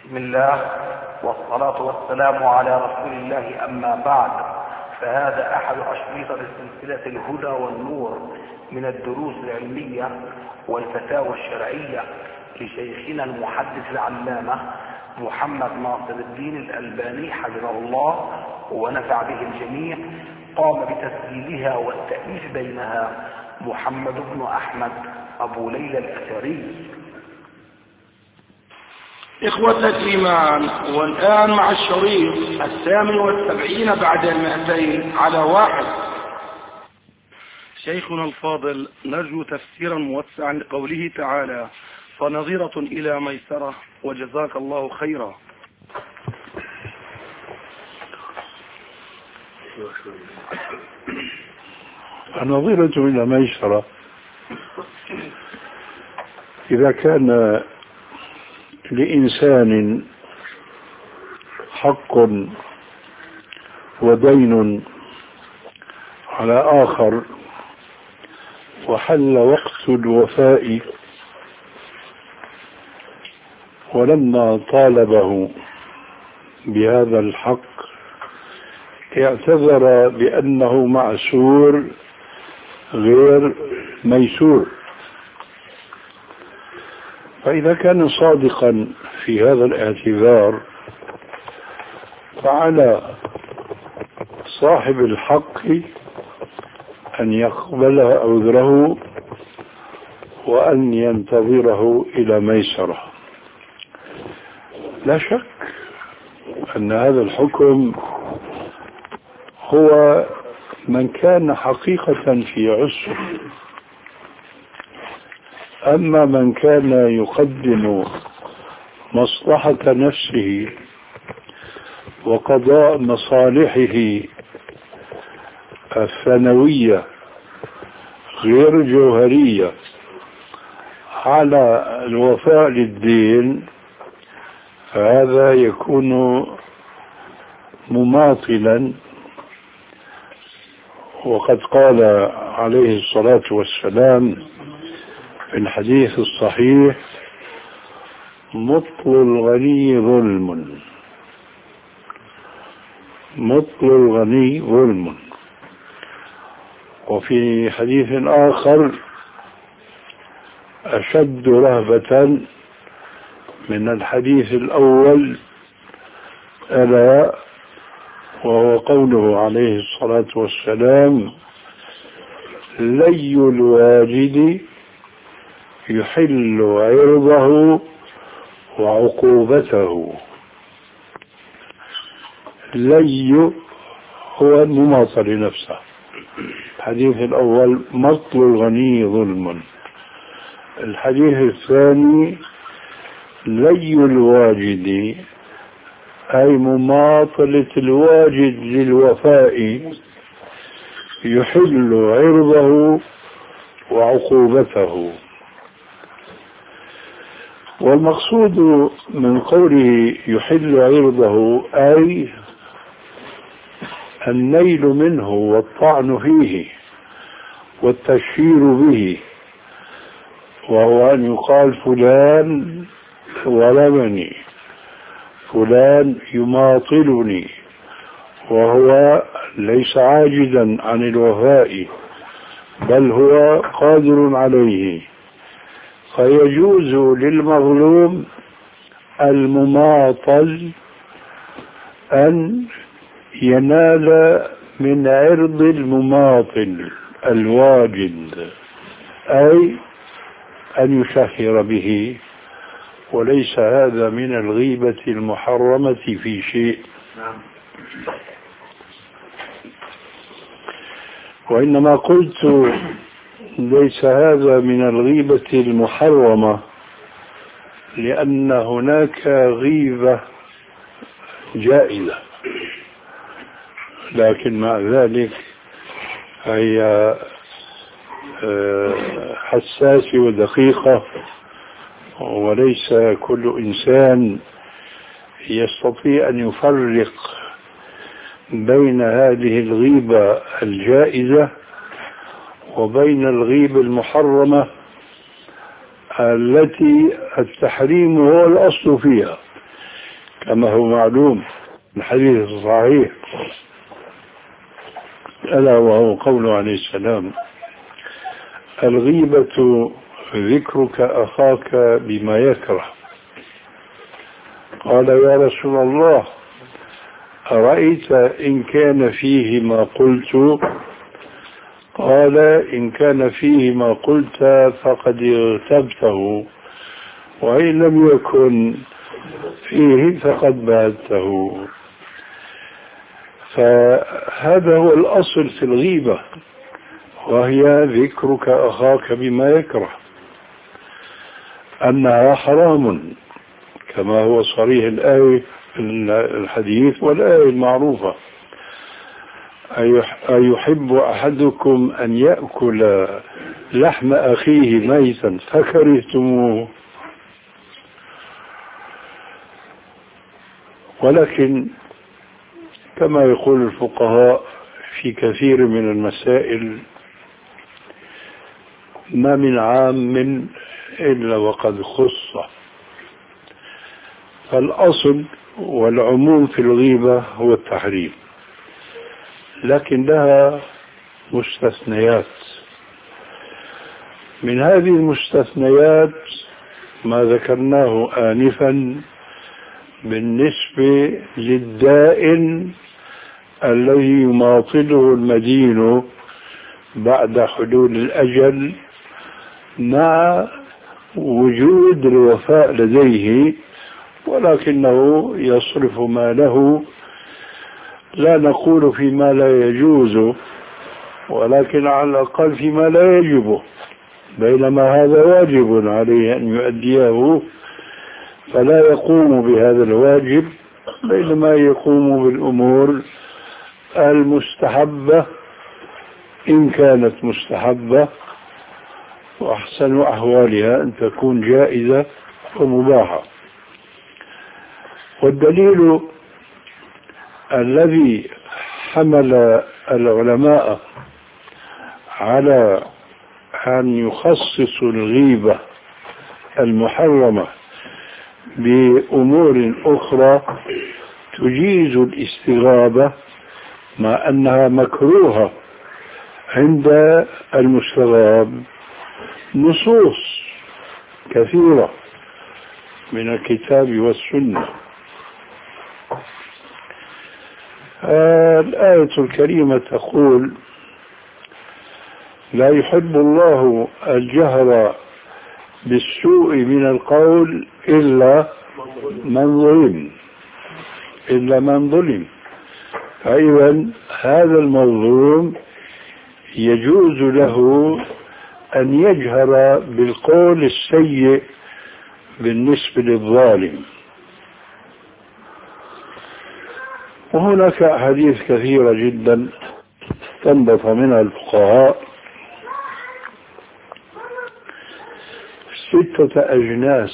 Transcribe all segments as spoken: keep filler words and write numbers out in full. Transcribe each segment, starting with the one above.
بسم الله والصلاة والسلام على رسول الله، أما بعد، فهذا أحد أشريطة سلسلة الهدى والنور من الدروس العلمية والفتاوى الشرعية لشيخنا المحدث العلامة محمد ناصر الدين الألباني حفظه الله ونفع به الجميع. قام بتسجيلها والتأليف بينها محمد بن أحمد أبو ليلى الأثري. إخوة الإيمان، والآن مع الشريط الثامن والسبعين بعد المئتين على واحد. شيخنا الفاضل، نرجو تفسيرا موسعا لقوله تعالى: فنظيرة إلى ميسرة، وجزاك الله خيرا. النظيرة إلى ميسرة إذا كان لإنسان حق ودين على آخر وحل وقت الوفاء ولما طالبه بهذا الحق اعتذر بأنه معسور غير ميسور، فإذا كان صادقا في هذا الاعتذار فعلى صاحب الحق أن يقبل عذره وأن ينتظره إلى ميسرة. لا شك أن هذا الحكم هو من كان حقيقة في عسر، أما من كان يقدم مصلحة نفسه وقضاء مصالحه الثانوية غير جوهرية على الوفاء للدين، فهذا يكون مماطلا. وقد قال عليه الصلاة والسلام في الحديث الصحيح: مطل الغني ظلم، مطل الغني ظلم. وفي حديث آخر: أشد رهبة من الحديث الأول ألا وهو قوله عليه الصلاة والسلام: لي الواجد يحل عرضه وعقوبته. لي هو المماطل لنفسه. الحديث الأول: مطل الغني ظلم. الحديث الثاني: لي الواجد، أي مماطلة الواجد للوفاء، يحل عرضه وعقوبته. والمقصود من قوله يحل عرضه أي النيل منه والطعن فيه والتشهير به، وهو أن يقال فلان ظلمني، فلان يماطلني، وهو ليس عاجزا عن الوفاء بل هو قادر عليه. فيجوز للمظلوم المماطل أن ينال من عرض المماطل الواجد، أي أن يشهر به، وليس هذا من الغيبة المحرمة في شيء، وإنما قلت ليس هذا من الغيبة المحرمة لأن هناك غيبة جائزة، لكن مع ذلك هي حساسة ودقيقة، وليس كل إنسان يستطيع أن يفرق بين هذه الغيبة الجائزة وبين الغيبة المحرمة التي التحريم هو الأصل فيها. كما هو معلوم الحديث الصحيح، ألا وهو قوله عليه السلام: الغيبة ذكرك أخاك بما يكره. قال: يا رسول الله، أرأيت إن كان فيه ما قلت؟ قال: إن كان فيه ما قلت فقد اغتبته، وإن لم يكن فيه فقد بهته. فهذا هو الأصل في الغيبة، وهي ذكرك أخاك بما يكره، أنها حرام كما هو صريح الآية الحديث والآية المعروفة: أيحب أحدكم أن يأكل لحم أخيه ميتا فكرهتموه؟ ولكن كما يقول الفقهاء في كثير من المسائل: ما من عام إلا وقد خص. فالأصل والعموم في الغيبة هو التحريم، لكن لها مستثنيات. من هذه المستثنيات ما ذكرناه آنفا بالنسبة للدائن الذي يماطله المدين بعد حلول الأجل مع وجود الوفاء لديه، ولكنه يصرف ماله، لا نقول فيما لا يجوز، ولكن على الأقل فيما لا يجب، بينما هذا واجب عليه أن يؤديه، فلا يقوم بهذا الواجب، بينما يقوم بالأمور المستحبة إن كانت مستحبة، وأحسن أحوالها أن تكون جائزة ومباحة. والدليل الذي حمل العلماء على أن يخصصوا الغيبة المحرمة بأمور أخرى تجيز الاستغابة مع أنها مكروهة عند المستغاب نصوص كثيرة من الكتاب والسنة. الآية الكريمة تقول: لا يحب الله الجهر بالسوء من القول إلا من ظلم إلا من ظلم فإذا هذا المظلوم يجوز له أن يجهر بالقول السيء بالنسبة للظالم. وهناك أحاديث كثيرة جدا استنبط منها الفقهاء ستة أجناس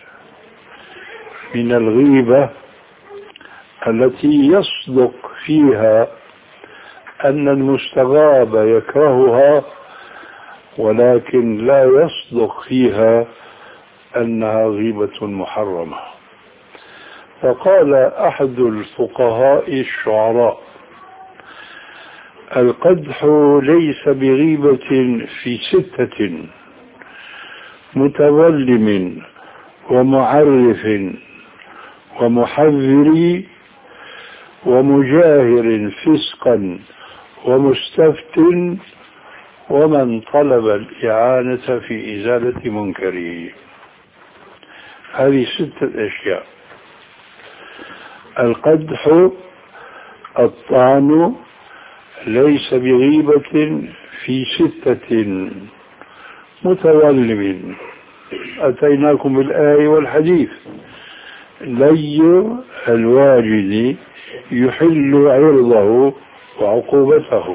من الغيبة التي يصدق فيها أن المستغاب يكرهها، ولكن لا يصدق فيها أنها غيبة محرمة. فقال أحد الفقهاء الشعراء: القدح ليس بغيبة في ستة: متظلم ومعرف ومحذر ومجاهر فسقا ومستفت ومن طلب الإعانة في إزالة منكره. هذه ستة أشياء: القدح الطعن ليس بغيبة في ستة: متظلم أتيناكم بالآية والحديث: لي الواجد يحل عرضه وعقوبته.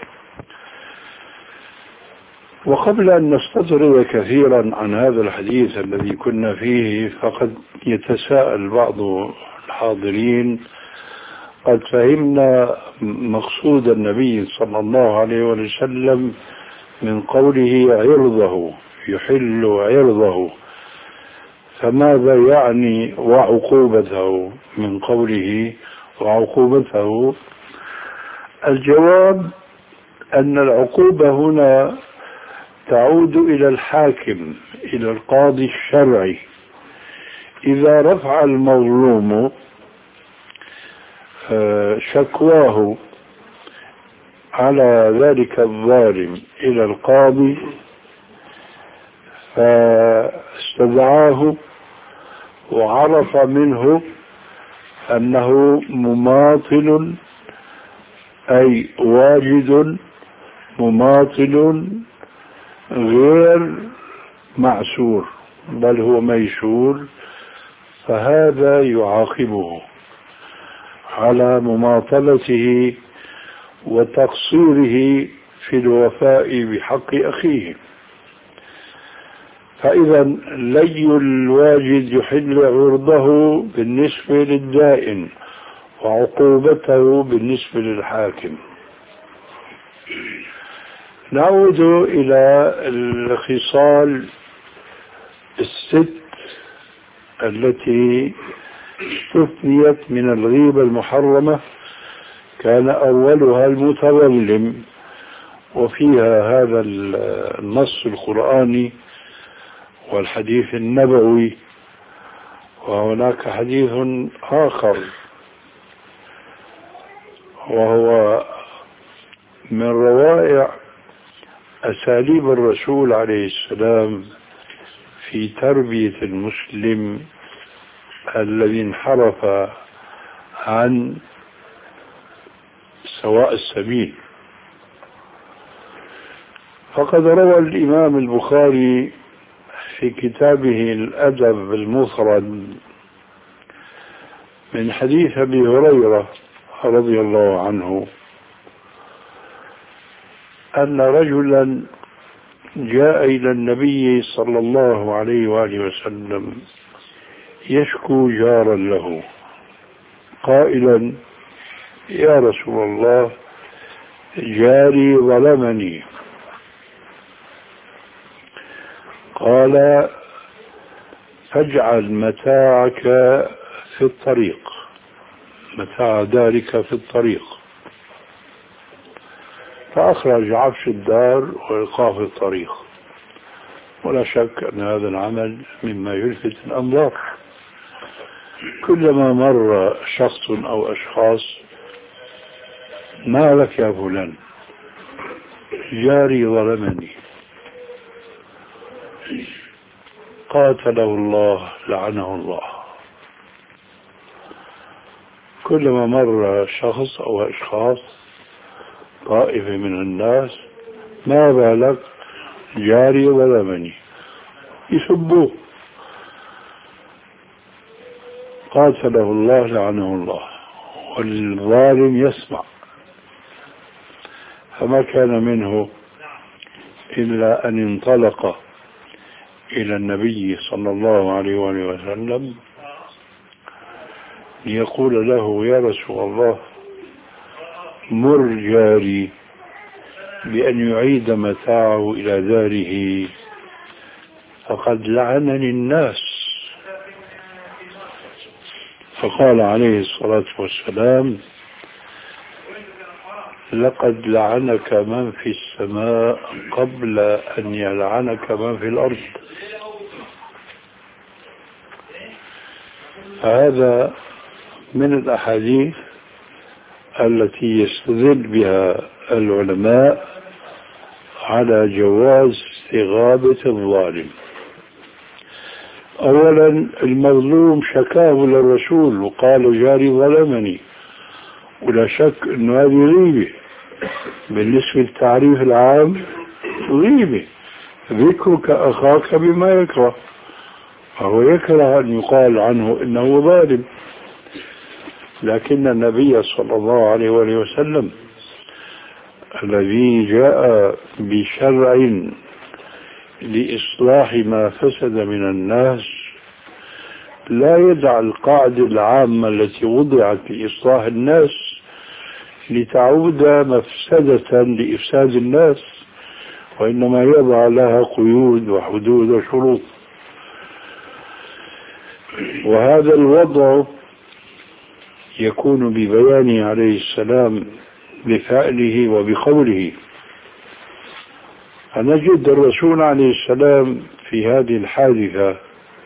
وقبل أن نستطرد كثيرا عن هذا الحديث الذي كنا فيه، فقد يتساءل بعض الحاضرين: قد فهمنا مقصود النبي صلى الله عليه وسلم من قوله عرضه، يحل عرضه، فماذا يعني وعقوبته من قوله وعقوبته؟ الجواب أن العقوبة هنا تعود إلى الحاكم، إلى القاضي الشرعي. إذا رفع المظلوم شكواه على ذلك الظالم إلى القاضي فاستدعاه وعرف منه أنه مماطل، أي واجد مماطل غير معسور بل هو ميسور، فهذا يعاقبه على مماطلته وتقصيره في الوفاء بحق أخيه. فإذا لي الواجد يحل عرضه بالنسبة للدائن وعقوبته بالنسبة للحاكم. نعود إلى الخصال الست التي استثنيت من الغيبة المحرمة، كان أولها المتظلم، وفيها هذا النص القرآني والحديث النبوي. وهناك حديث آخر وهو من روائع أساليب الرسول عليه السلام في تربية المسلم الذي انحرف عن سواء السبيل. فقد روى الإمام البخاري في كتابه الأدب المفرد من حديث أبي هريرة رضي الله عنه أن رجلا جاء إلى النبي صلى الله عليه وآله وسلم يشكو جارا له قائلا: يا رسول الله، جاري ظلمني. قال: فاجعل متاعك في الطريق، متاع دارك في الطريق. فأخرج عفش الدار وإيقاف الطريق. ولا شك أن هذا العمل مما يلفت الأنظار. كلما مر شخص أو أشخاص: ما لك يا فلان؟ جاري ظلمني. قاتله الله لعنه الله. كلما مر شخص أو أشخاص طائفة من الناس: ما بالك؟ جاري ظلمني، يسبوه. قاتله الله لعنه الله. والظالم يسمع. فما كان منه إلا أن انطلق إلى النبي صلى الله عليه وآله وسلم ليقول له: يا رسول الله، مر جاري بأن يعيد متاعه إلى داره، فقد لعنني الناس. فقال عليه الصلاة والسلام: لقد لعنك من في السماء قبل أن يلعنك من في الأرض. فهذا من الأحاديث التي يستدل بها العلماء على جواز استغابة الظالم. أولا، المظلوم شكاه للرسول وقال: جاري ظلمني. ولا شك أن هذه غيبة بالنسبة للتعريف العام، غيبة. ذكرك أخاك بما يكره، فهو يكره أن يقال عنه إنه ظالم. لكن النبي صلى الله عليه وآله وسلم الذي جاء بشرع لإصلاح ما فسد من الناس لا يدع القاعدة العامة التي وضعت لإصلاح الناس لتعود مفسدة لإفساد الناس، وإنما يضع لها قيود وحدود وشروط. وهذا الوضع يكون ببيانه عليه السلام بفعله وبقوله. فنجد الرسول عليه السلام في هذه الحادثة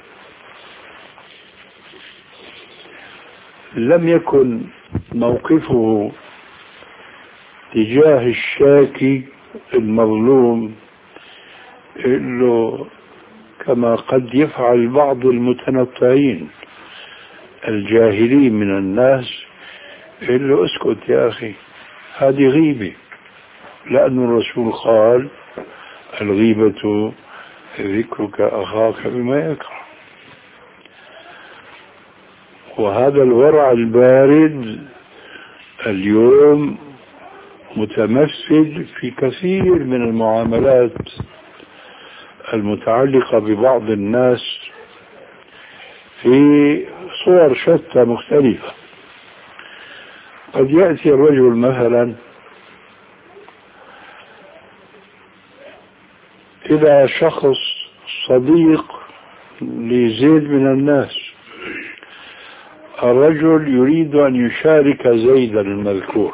لم يكن موقفه تجاه الشاكي المظلوم إنه كما قد يفعل بعض المتنطعين الجاهلين من الناس، إنه اسكت يا أخي هذه غيبة، لأن الرسول قال الغيبة ذكرك أخاك بما يكره. وهذا الورع البارد اليوم متمثل في كثير من المعاملات المتعلقة ببعض الناس في صور شتى مختلفة. قد يأتي الرجل مثلا إلى شخص صديق لزيد من الناس، الرجل يريد أن يشارك زيدا المذكور،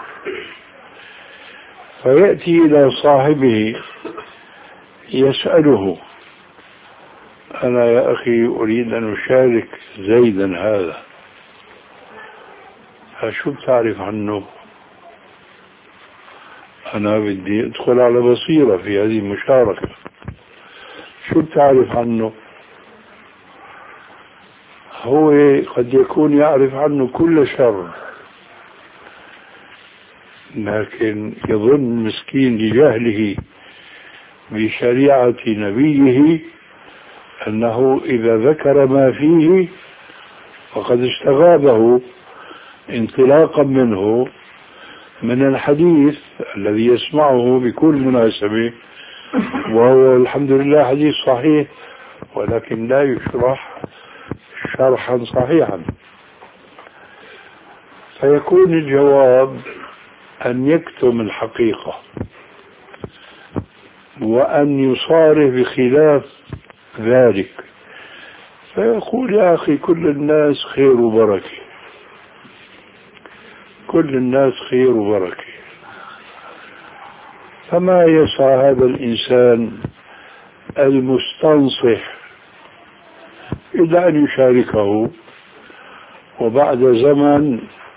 فيأتي إلى صاحبه يسأله أنا يا أخي أريد أن أشارك زيدا هذا، فشو بتعرف عنه؟ أنا بدي أدخل على بصيرة في هذه المشاركة، شو بتعرف عنه؟ هو قد يكون يعرف عنه كل شر، لكن يظن مسكين لجهله بشريعة نبيه أنه إذا ذكر ما فيه فقد استغابه انطلاقا منه من الحديث الذي يسمعه بكل مناسبة، وهو الحمد لله حديث صحيح ولكن لا يشرح شرحا صحيحا. فيكون الجواب أن يكتم الحقيقة وأن يصارح بخلاف ذلك، فيقول يا أخي كل الناس خير وبركة، كل الناس خير وبركة. فما يسعى هذا الإنسان المستنصح إلا أن يشاركه، وبعد زمن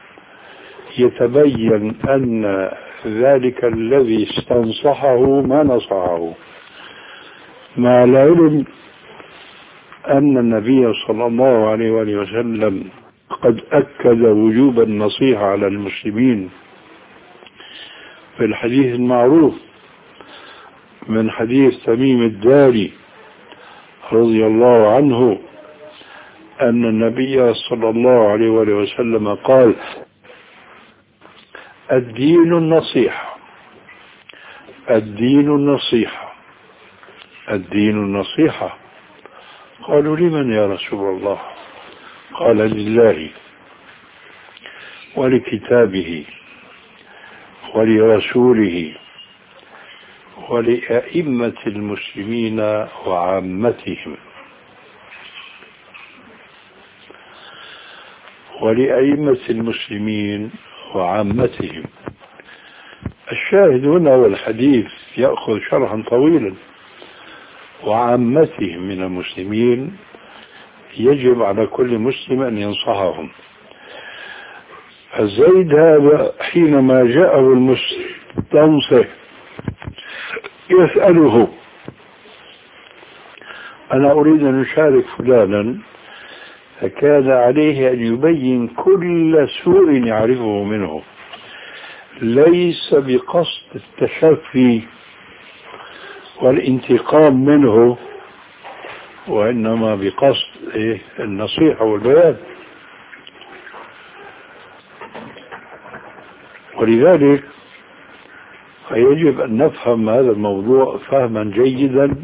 يتبين أن ذلك الذي استنصحه ما نصحه، مع العلم أن النبي صلى الله عليه وآله وسلم قد أكد وجوب النصيحة على المسلمين في الحديث المعروف من حديث تميم الداري رضي الله عنه أن النبي صلى الله عليه وآله وسلم قال الدين النصيحة، الدين النصيحة، الدين النصيحة. قالوا لمن يا رسول الله؟ قال لله ولكتابه ولرسوله ولأئمة المسلمين وعامتهم، ولأئمة المسلمين وعامتهم. الشاهد هنا والحديث يأخذ شرحا طويلا، وعامتهم من المسلمين يجب على كل مسلم أن ينصحهم. الزيد هذا حينما جاءه المستنصح يسأله أنا أريد أن أشارك فلانا، فكان عليه أن يبين كل سوء يعرفه منه، ليس بقصد التشفي والانتقام منه، وإنما بقصد إيه؟ النصيحة والبيان. ولذلك فيجب أن نفهم هذا الموضوع فهما جيدا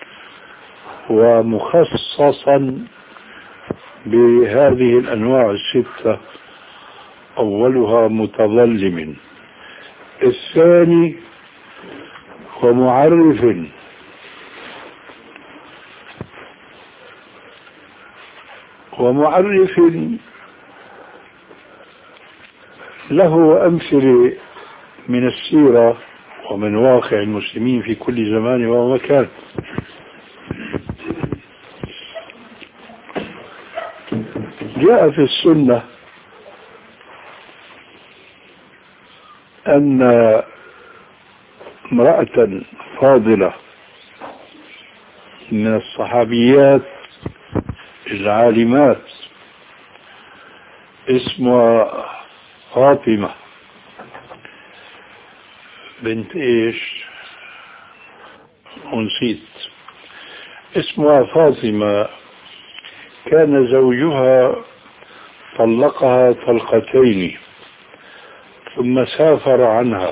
ومخصصا بهذه الأنواع الستة. أولها متظلم، الثاني ومعرف، ومعرف له أمثلة من السيرة ومن واقع المسلمين في كل زمان ومكان. جاء في السنة أن امرأة فاضلة من الصحابيات العالمات اسمها فاطمة بنت ايش ونسيت اسمها فاطمة، كان زوجها طلقها طلقتين ثم سافر عنها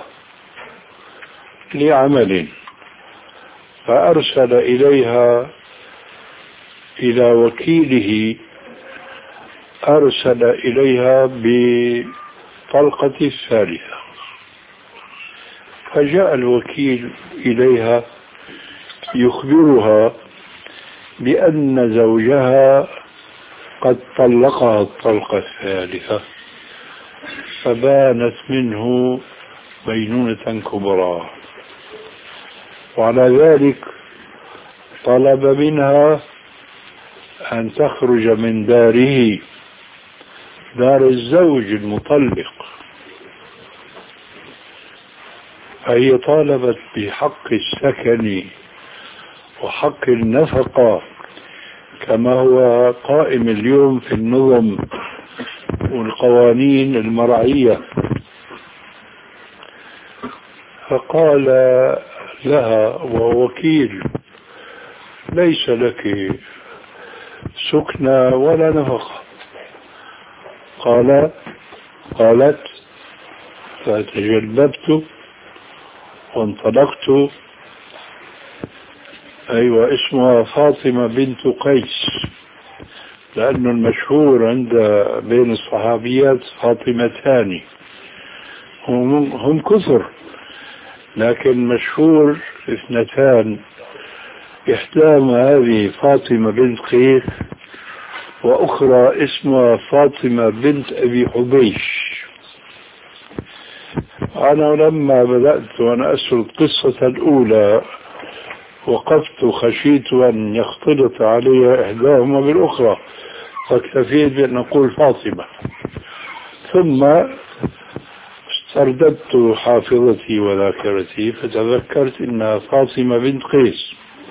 لعمل، فأرسل إليها إلى وكيله، أرسل إليها بطلقة الثالثة، فجاء الوكيل إليها يخبرها بأن زوجها قد طلقها الطلقة الثالثة، فبانت منه بينونة كبرى، وعلى ذلك طلب منها أن تخرج من داره، دار الزوج المطلق، فهي طالبت بحق السكن وحق النفقة كما هو قائم اليوم في النظم والقوانين المرعية. فقال لها ووكيل: ليس لك سكنى ولا نفقة. قال قالت: فتجلبت وانطلقت. أيوة، اسمها فاطمة بنت قيس، لأنه المشهور عند بين الصحابيات فاطمتان، هم, هم كثر، لكن مشهور اثنتان، إحداهما هذه فاطمة بنت قيس، وأخرى اسمها فاطمة بنت أبي حبيش. أنا لما بدأت وأنا أسر القصة الأولى وقفت خشيت أن يختلط علي إحداهما بالأخرى، فاكتفيت بأن أقول فاطمة، ثم استرددت حافظتي وذاكرتي فتذكرت أنها فاطمة بنت قيس.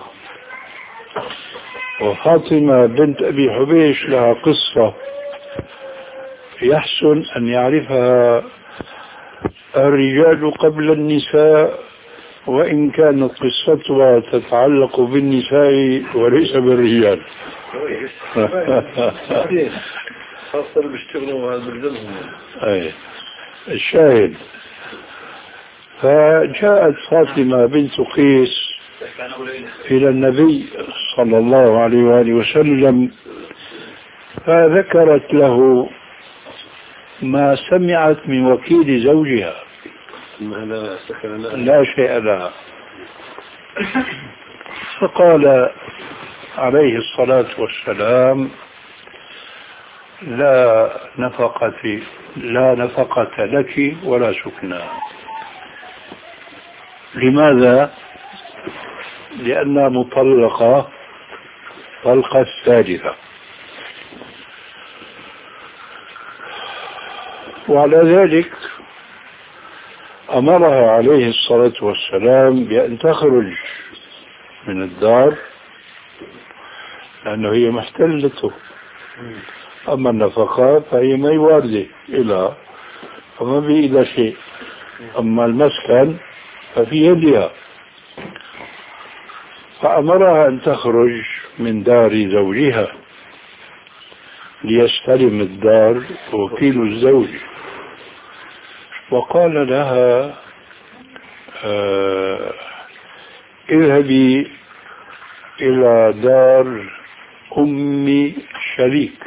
وفاطمة بنت أبي حبيش لها قصة يحسن أن يعرفها الرجال قبل النساء، وإن كانت قصتها تتعلق بالنساء وليس بالرجال. خاصة اللي بيشتغلوا بالجنهم. أي الشاهد، فجاءت فاطمة بنت قيس إلى النبي صلى الله عليه وآله وسلم، فذكرت له ما سمعت من وكيل زوجها، لا شيء لها. فقال عليه الصلاة والسلام: لا نفقة لا نفقة لك ولا سكنى. لماذا؟ لأنها مطلقة طلقة الثالثة. وعلى ذلك أمرها عليه الصلاة والسلام بأن تخرج من الدار، لأنه هي محتلته. أما النفقات فهي ما يواردة إلى فما بإيدها شيء، أما المسكن ففي يدها. فأمرها أن تخرج من دار زوجها ليستلم الدار وكيل الزوج، وقال لها: آه اذهبي إلى دار أم شريك.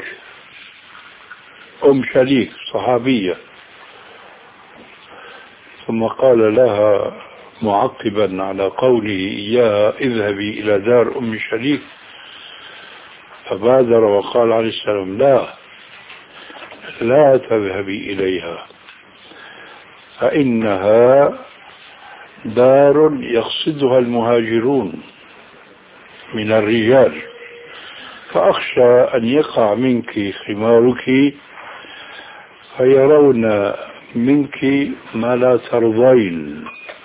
أم شريك صحابية. ثم قال لها معقبا على قوله إياها: اذهبي إلى دار أم شريك: فبادر وقال عليه السلام لا لا تذهبي إليها فإنها دار يقصدها المهاجرون من الرجال، فأخشى أن يقع منك خمارك فيرون منك ما لا ترضين.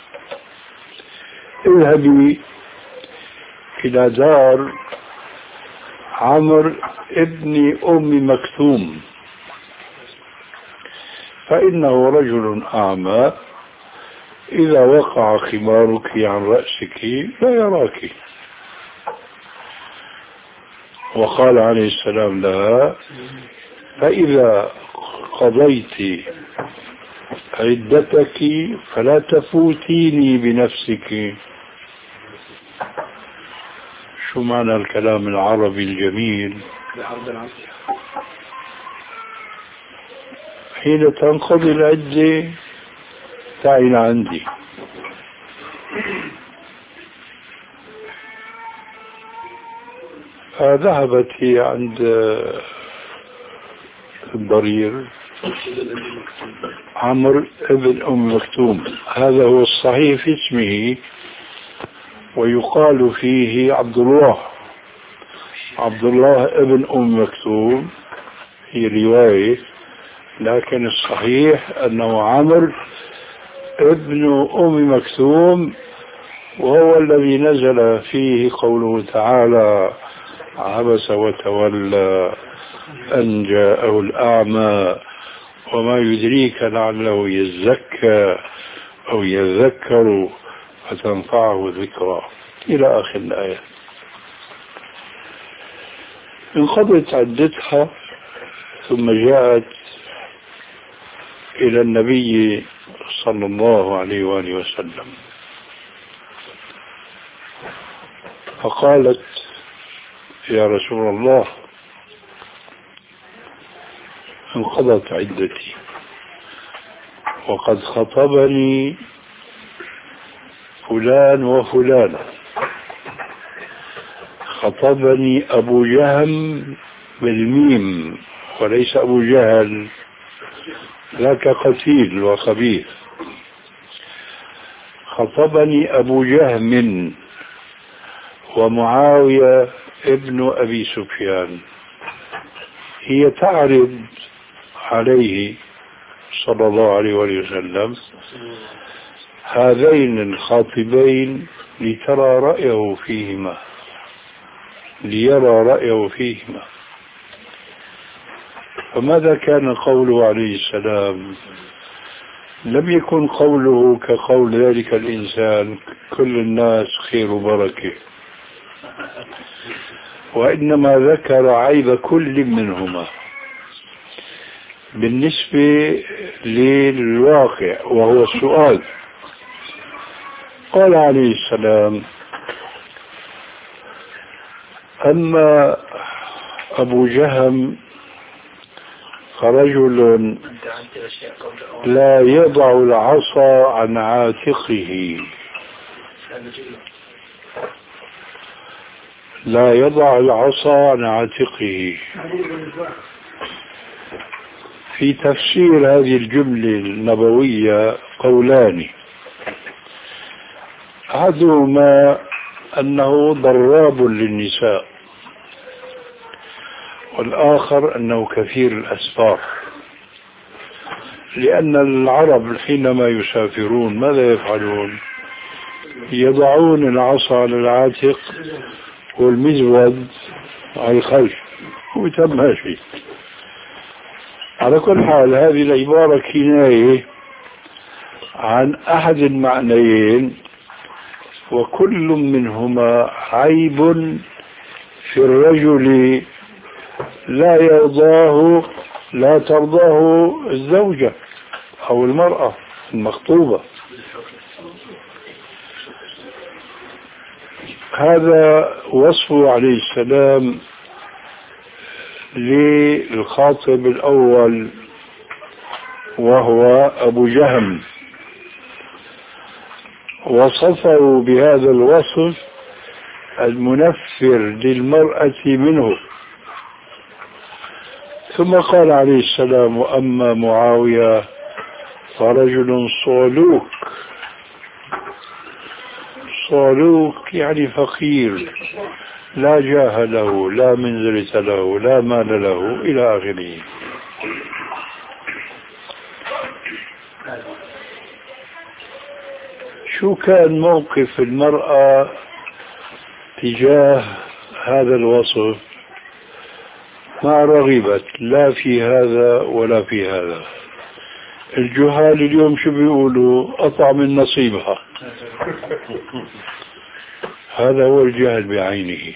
اذهبي إلى دار عمرو ابن أم مكتوم فإنه رجل أعمى إذا وقع خمارك عن رأسك لا يراك. وقال عليه السلام لها فإذا قضيت عدتك فلا تفوتيني بنفسك. شو معنى الكلام العربي الجميل؟ حين تنقضي العدة تعين عندي. فذهبت هي عند الضرير عمرو ابن أم مكتوم، هذا هو الصحيح في اسمه، ويقال فيه عبد الله عبد الله ابن أم مكتوم، هي رواية، لكن الصحيح أنه عمرو ابن أم مكتوم، وهو الذي نزل فيه قوله تعالى عبس وتولى أن جاءه الأعمى وما يدريك لعله يزكى أو يذكر فتنفعه ذكرى إلى آخر الآية. انقضت عدتها ثم جاءت إلى النبي صلى الله عليه وآله وسلم فقالت يا رسول الله انقضت عدتي وقد خطبني فلان وفلان، خطبني أبو جهم بالميم وليس أبو جهل، ذاك قتيل وخبيث، خطبني أبو جهم ومعاوية ابن أبي سفيان. هي تعرض عليه صلى الله عليه وسلم هذين الخاطبين لترى رأيه فيهما ليرى رأيه فيهما. فماذا كان قوله عليه السلام؟ لم يكن قوله كقول ذلك الإنسان كل الناس خير وبركة، وإنما ذكر عيب كل منهما بالنسبة للواقع وهو السؤال. قال عليه السلام أما أبو جهم فرجل لا يضع العصا عن عاتقه لا يضع العصا عن عاتقه. في تفسير هذه الجملة النبوية قولان، أحدهما أنه ضراب للنساء، والآخر أنه كثير الأسفار، لأن العرب حينما يسافرون ماذا يفعلون؟ يضعون العصا على العاتق والمزود على الخلف وتم ماشي. على كل حال هذه العبارة كناية عن أحد المعنيين، وكل منهما عيب في الرجل لا يرضاه لا ترضاه الزوجة أو المرأة المخطوبة. هذا وصفه عليه السلام للخاطب الأول وهو أبو جهم، وصفه بهذا الوصف المنفر للمرأة منه ثم قال عليه السلام: وأما معاوية فرجل صعلوك. صعلوك يعني فقير، لا جاه له، لا منزلة له، لا مال له، إلى آخره. شو كان موقف المرأة تجاه هذا الوصف؟ ما رغبت لا في هذا ولا في هذا. الجهال اليوم شو بيقولوا؟ قطع من نصيبها. هذا هو الجهل بعينه.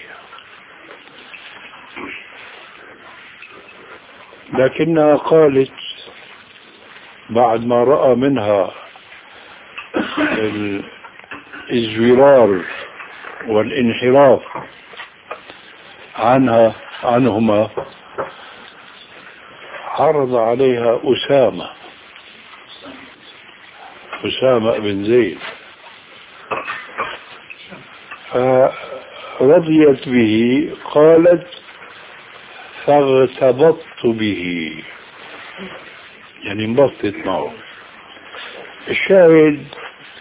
لكنها قالت بعد ما رأى منها الازورار والانحراف عنها عنهما، عرض عليها أسامة أسامة بن زيد، فرضيت به. قالت: فاغتبطت به، يعني انبسطت معه. الشاهد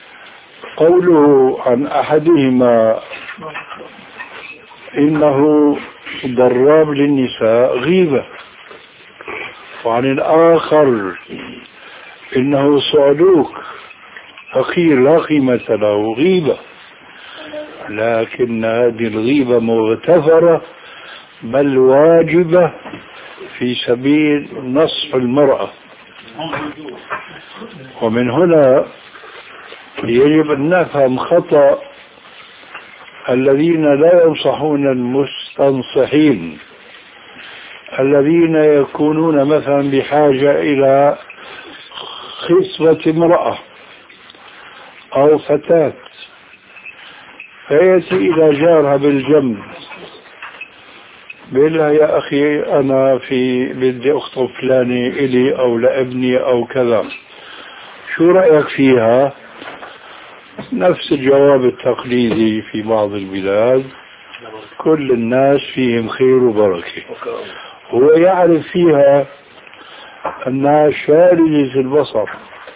قوله عن أحدهما إنه ضراب للنساء غيبة، وعن الآخر إنه صعلوك فقير لا قيمة له غيبة. لكن هذه الغيبة مغتفرة بل واجبة في سبيل نصف المرأة. ومن هنا يجب أن نفهم خطأ الذين لا ينصحون المستنصحين، الذين يكونون مثلا بحاجة إلى خصبة امرأة أو فتاة، فيأتي إلى جارها بالجنب: بالله يا أخي أنا في بدي أخطب فلاني إلي أو لابني أو كذا، شو رأيك فيها؟ نفس الجواب التقليدي في بعض البلاد: كل الناس فيهم خير وبركة. هو يعرف فيها أنها شاردة البصر.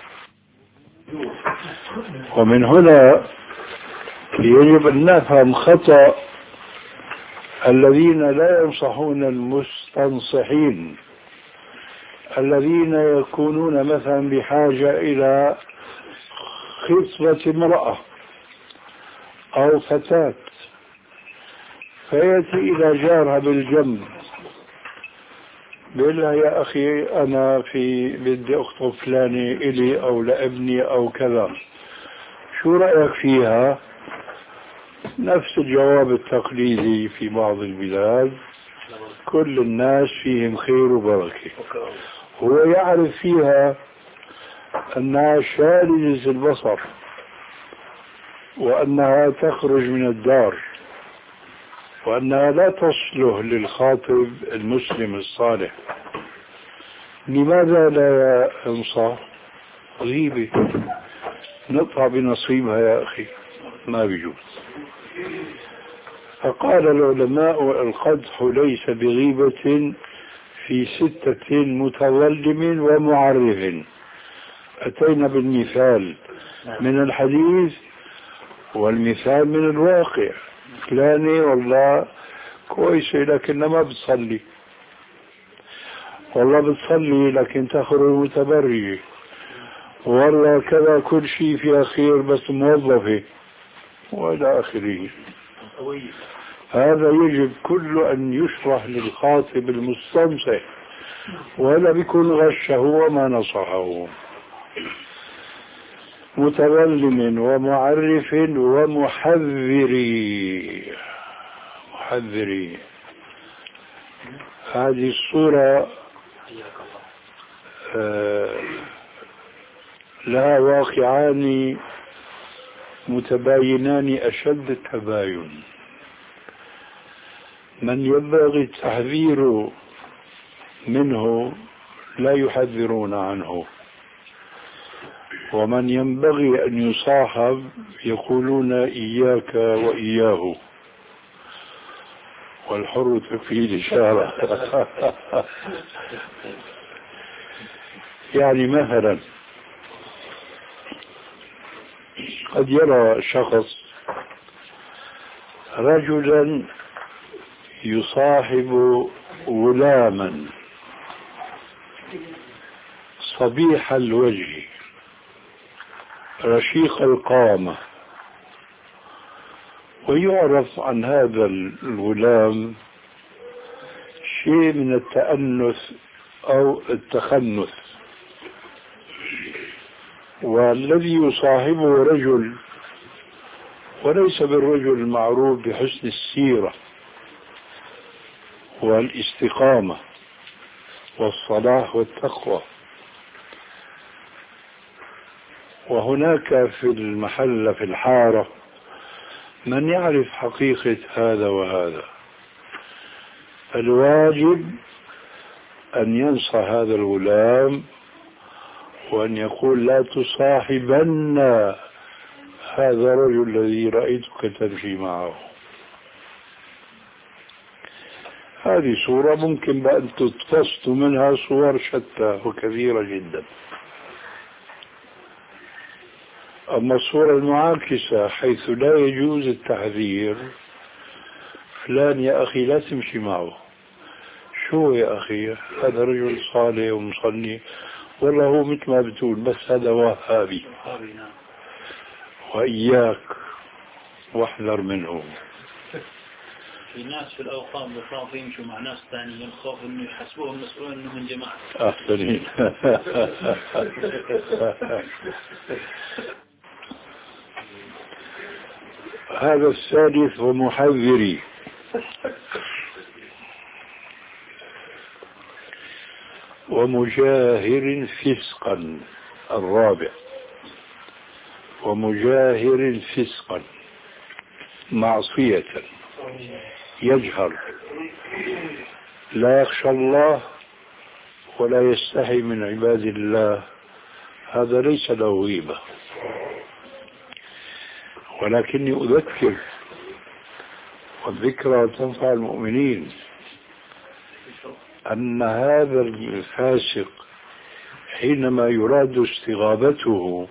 ومن هنا يجب أن نفهم خطأ الذين لا ينصحون المستنصحين، الذين يكونون مثلا بحاجة إلى خصبة امرأة أو فتاة، فيأتي إلى جارها بالجنب: بالله يا أخي أنا في بدي أخطب فلاني إلي أو لابني أو كذا، شو رأيك فيها؟ نفس الجواب التقليدي في بعض البلاد: كل الناس فيهم خير وبركة. هو يعرف فيها أنها شاردة البصر، وأنها تخرج من الدار، وأنها لا تصلح للخاطب المسلم الصالح. لماذا لا ينصح؟ غيبة، نقطع بنصيبها يا أخي، ما بيجوز. فقال العلماء: القدح ليس بغيبة في ستة: متظلم ومعرف. أتينا بالمثال من الحديث والمثال من الواقع. فلاني والله كويسة لكن ما بتصلي، والله بتصلي لكن تخرج متبرجة، والله كذا كل شيء فيها خير بس موظفة، وإلى آخره. هذا يجب كل أن يشرح للخاطب المستنصح، ولا بيكون غشه وما نصحه. متظلم ومعرف ومحذري. محذري هذه الصورة آه لها واقعان متباينان أشد التباين. من ينبغي التحذير منه لا يحذرون عنه، ومن ينبغي أن يصاحب يقولون إياك وإياه. والحر تكفيه الإشارة. يعني مثلا قد يرى شخص رجلا يصاحب غلاما صبيح الوجه رشيق القامة، ويعرف عن هذا الغلام شيء من التأنث أو التخنث، والذي يصاحبه رجل وليس بالرجل المعروف بحسن السيرة والاستقامة والصلاح والتقوى. وهناك في المحل في الحارة من يعرف حقيقة هذا وهذا، الواجب أن ينصح هذا الغلام وأن يقول لا تصاحبن هذا الرجل الذي رأيتك تمشي معه. هذه صورة ممكن بأن تقتص منها صور شتى وكثيرة جدا. أما الصورة المعاكسة حيث لا يجوز التحذير، فلان يا أخي لا تمشي معه، شو يا أخي هذا رجل صالح ومصلي، والله هو مثل ما بتقول بس هذا وهابي، وإياك واحذر منه. في ناس في الأوقات بخاف يمشوا مع ناس ثانيين، خوف إنه يحسبوهم مسؤولين إنه من جماعة. أحسنين. هذا الثالث ومحذري. ومجاهر فسقا. الرابع ومجاهر فسقا، معصية يجهر لا يخشى الله ولا يستحي من عباد الله، هذا ليس له غيبة. ولكني أذكر، والذكرى تنفع المؤمنين، أن هذا الفاسق حينما يراد استغابته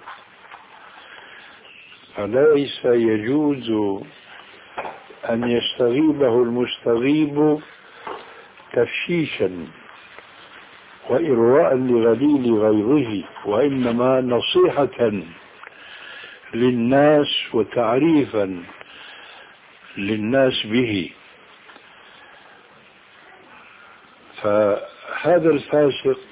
فليس يجوز أن يستغيبه المستغيب تفشيشا وإرواء لغليل غيظه، وإنما نصيحة للناس وتعريفا للناس به. فهذا الفاسق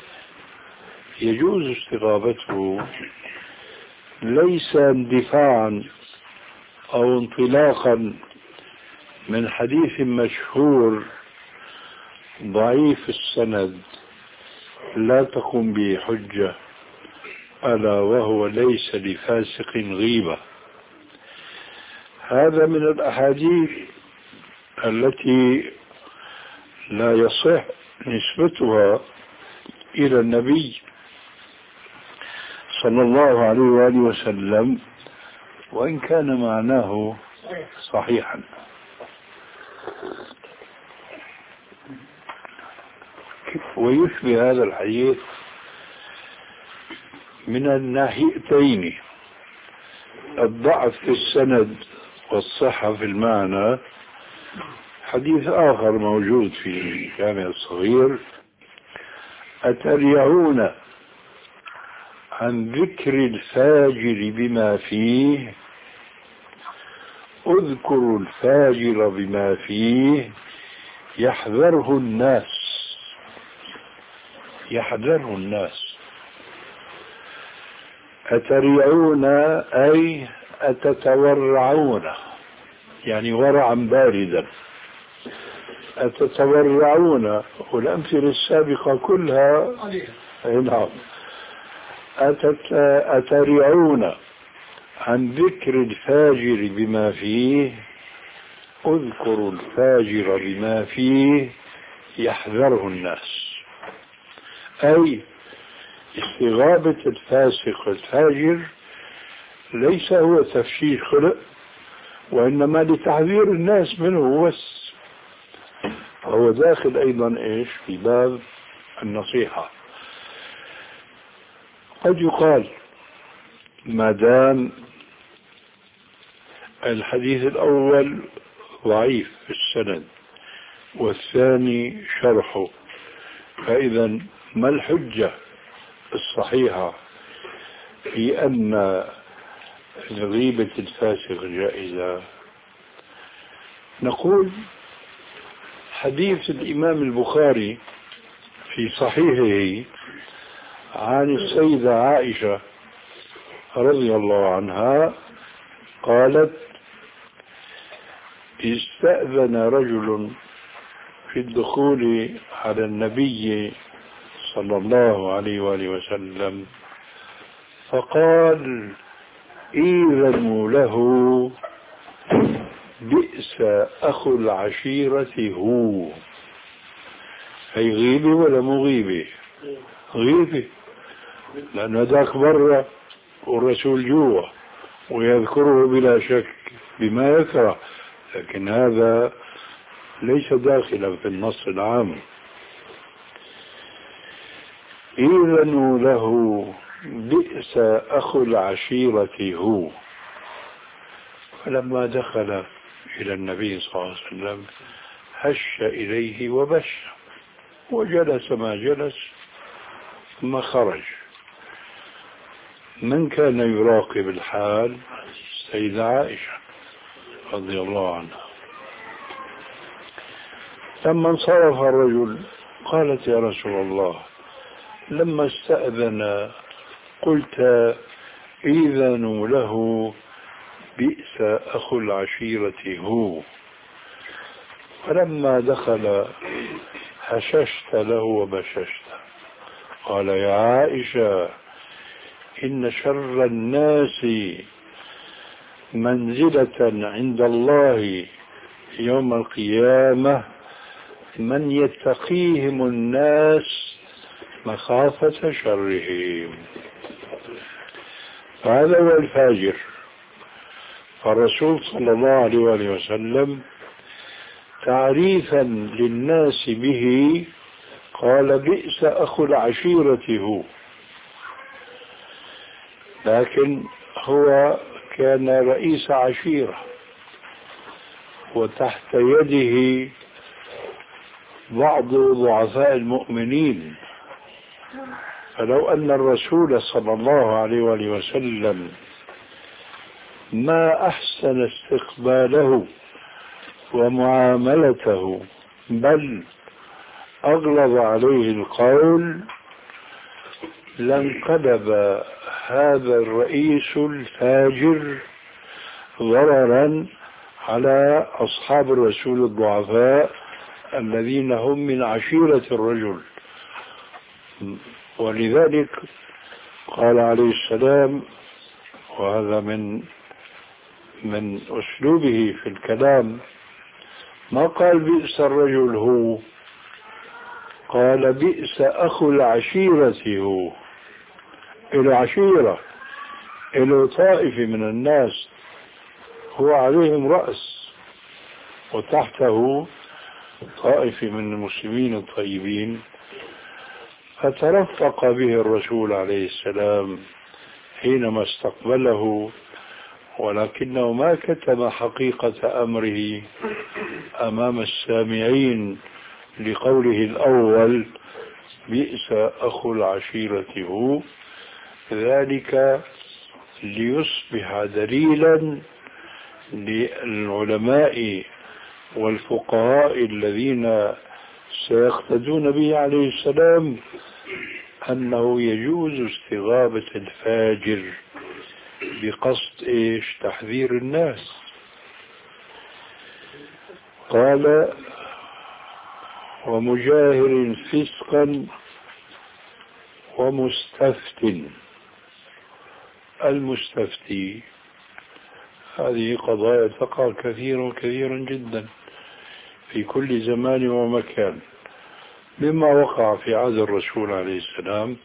يجوز استغابته ليس اندفاعا أو انطلاقا من حديث مشهور ضعيف السند لا تقوم به حجة، ألا وهو ليس لفاسق غيبة. هذا من الأحاديث التي لا يصح نسبتها إلى النبي صلى الله عليه وآله وسلم، وإن كان معناه صحيحا. ويشبه هذا الحديث من الناحيتين، الضعف في السند والصحة في المعنى. حديث آخر موجود في الجامع الصغير: أتريعون عن ذكر الفاجر بما فيه، اذكروا الفاجر بما فيه يحذره الناس. يحذره الناس. أتريعون أي أتتورعون، يعني ورعا باردا. أتتورعون، والأمثلة السابقة كلها نعم. أتريعون عن ذكر الفاجر بما فيه، اذكروا الفاجر بما فيه يحذره الناس. أي استغابة الفاسق الفاجر ليس هو تفشيش خلق، وإنما لتحذير الناس منه بس. فهو داخل أيضا إيش في باب النصيحة. قد يقال ما دام الحديث الأول ضعيف في السند والثاني شرحه، فإذا ما الحجة الصحيحة في أن غيبة الفاسق جائزة؟ نقول حديث الإمام البخاري في صحيحه عن السيدة عائشة رضي الله عنها قالت: استأذن رجل في الدخول على النبي صلى الله عليه وآله وسلم فقال: إذنوا له، بئس أخو العشيرة هو. هي غيبة ولا مو غيبة؟ غيبة، لأن هذاك برا والرسول جوا ويذكره بلا شك بما يكره، لكن هذا ليس داخلا في النص العام. إذنوا له، بئس أخو العشيرة هو. فلما دخل إلى النبي صلى الله عليه وسلم هش إليه وبش وجلس ما جلس ثم خرج. من كان يراقب الحال؟ السيدة عائشة رضي الله عنها. لما انصرف الرجل قالت: يا رسول الله، لما استأذن قلت إذنوا له، بئس أخو العشيرة هو. فلما دخل هششت له وبششت. قال: يا عائشة، إن شر الناس منزلة عند الله يوم القيامة من يتقيهم الناس مخافة شرهم. فهذا هو الفاجر. فالرسول صلى الله عليه وآله وسلم تعريفا للناس به قال: بئس أخو العشيرة هو. لكن هو كان رئيس عشيرة وتحت يده بعض ضعفاء المؤمنين، فلو أن الرسول صلى الله عليه وآله وسلم ما أحسن استقباله ومعاملته بل أغلظ عليه القول لانقلب هذا الرئيس الفاجر ضررا على أصحاب الرسول الضعفاء الذين هم من عشيرة الرجل. ولذلك قال عليه السلام، وهذا من من أسلوبه في الكلام، ما قال بئس الرجل هو، قال: بئس أخو العشيرة هو. إله عشيرة، إله طائفة من الناس هو عليهم رأس، وتحته طائفة من المسلمين الطيبين. فترفق به الرسول عليه السلام حينما استقبله، ولكنه ما كتم حقيقة أمره أمام السامعين لقوله الأول: بئس أخو العشيرة هو، ذلك ليصبح دليلا للعلماء والفقهاء الذين سيقتدون به عليه السلام أنه يجوز استغابة الفاجر بقصد إيش؟ تحذير الناس. قال: ومجاهر فسقا ومستفت. المستفتي هذه قضايا تقع كثيرا كثيرا جدا في كل زمان ومكان، مما وقع في عهد الرسول عليه السلام.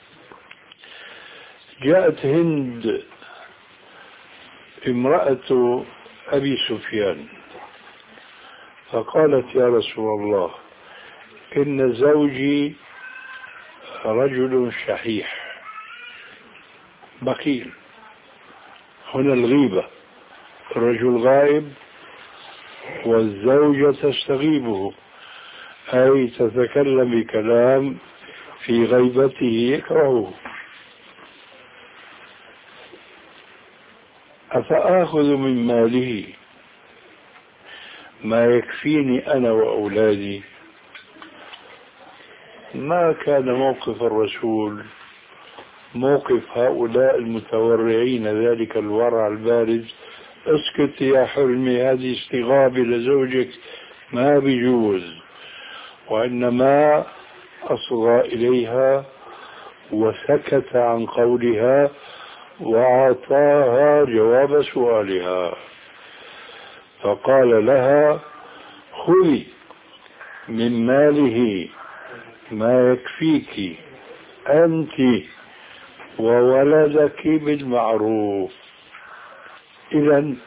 جاءت هند امرأة أبي سفيان فقالت يا رسول الله إن زوجي رجل شحيح بخيل. هنا الغيبة، الرجل غائب والزوجة تستغيبه، أي تتكلم بكلام في غيبته يكرهه. أفآخذ من ماله ما يكفيني أنا وأولادي؟ ما كان موقف الرسول موقف هؤلاء المتورعين ذلك الورع البارز، اسكت يا حلمي هذه استغابة لزوجك ما بيجوز، وإنما أصغى إليها وسكت عن قولها وأعطاها جواب سؤالها، فقال لها خذي من ماله ما يكفيك أنت وولدك بالمعروف. إذن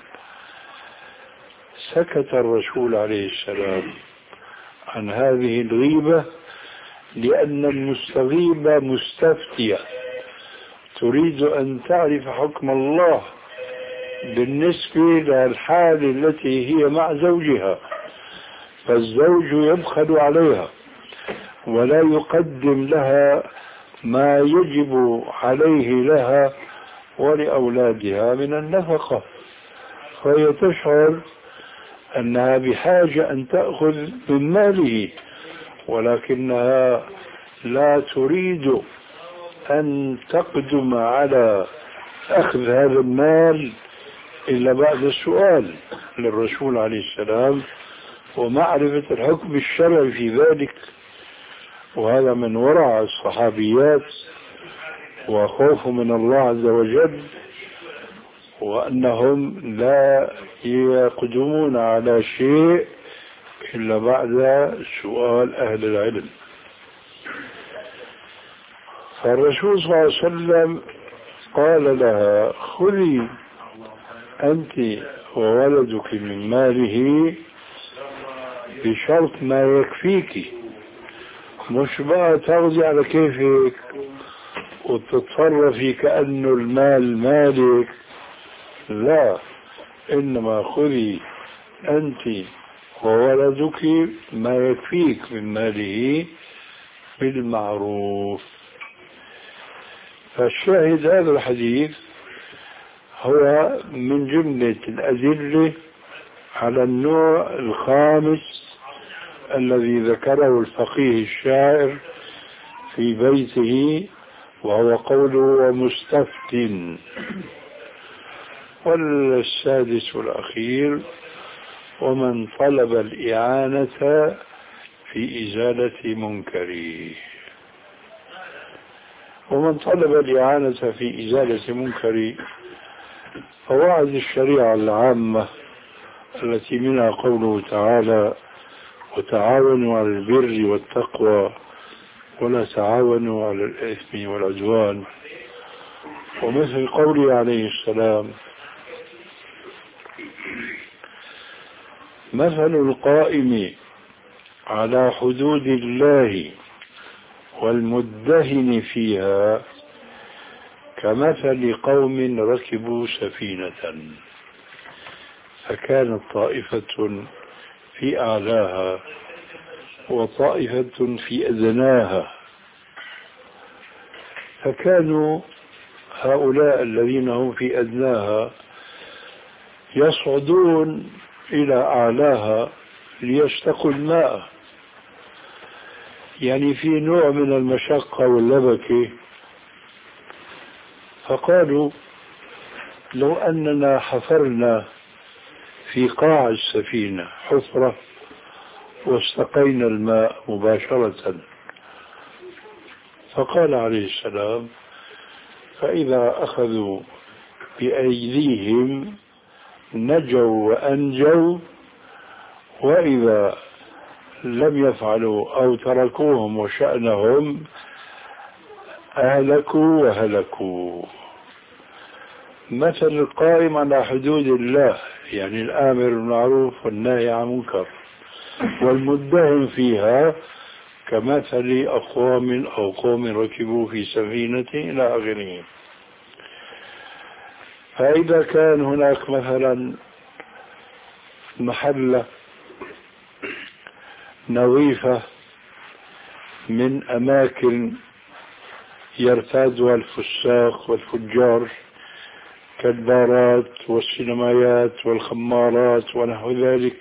سكت الرسول عليه السلام عن هذه الغيبة لأن المستغيبة مستفتية تريد أن تعرف حكم الله بالنسبة للحال التي هي مع زوجها، فالزوج يبخل عليها ولا يقدم لها ما يجب عليه لها ولأولادها من النفقة، فهي تشعر أنها بحاجة أن تأخذ من ماله، ولكنها لا تريد أن تقدم على أخذ هذا المال إلا بعد السؤال للرسول عليه السلام ومعرفة الحكم الشرعي في ذلك. وهذا من ورع الصحابيات وخوف من الله عز وجل، وأنهم لا يقدمون على شيء إلا بعد سؤال أهل العلم. فالرسول صلى الله عليه وسلم قال لها خذي أنت وولدك من ماله بشرط ما يكفيك، مش بقى تاخذي على كيفك وتتصرفي كأنه المال مالك، لا، إنما خذي أنت وولدك ما يكفيك من ماله بالمعروف. فالشاهد هذا الحديث هو من جملة الأدلة على النوع الخامس الذي ذكره الفقيه الشاعر في بيته، وهو قوله ومستفت. والسادس والأخير ومن طلب الإعانة في إزالة منكره. ومن طلب الإعانة في إزالة منكر فوعد الشريعة العامة التي منها قوله تعالى وتعاونوا على البر والتقوى ولا تعاونوا على الإثم والعدوان، ومثل قوله عليه السلام مثل القائم على حدود الله والمدهن فيها كمثل قوم ركبوا سفينة فكانت طائفة في أعلاها وطائفة في أدناها، فكانوا هؤلاء الذين هم في أدناها يصعدون إلى أعلاها ليشتقوا الماء، يعني في نوع من المشقة واللبكة. فقالوا لو أننا حفرنا في قاع السفينة حفرة واستقينا الماء مباشرة. فقال عليه السلام فإذا أخذوا بأيديهم نجوا وأنجوا، وإذا لم يفعلوا أو تركوهم وشأنهم أهلكوا وهلكوا. مثل القائم على حدود الله يعني الآمر بالمعروف والنهي عن المنكر والمدهم فيها كمثل أقوام أو قوم ركبوا في سفينة إلى آخره. فإذا كان هناك مثلا محلة نظيفة من أماكن يرتادها الفساق والفجار كالبارات والسينمايات والخمارات ونحو ذلك،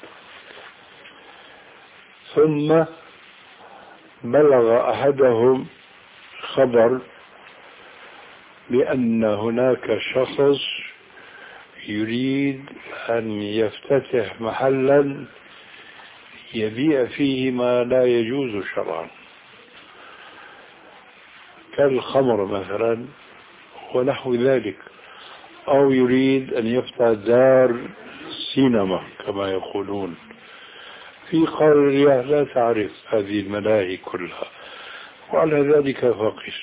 ثم بلغ أحدهم خبر بأن هناك شخص يريد أن يفتتح محلا يبيع فيه ما لا يجوز شرعا كالخمر مثلا ونحو ذلك، أو يريد أن يفتح دار سينما كما يقولون في قرية لا تعرف هذه الملاهي كلها، وعلى ذلك فقس.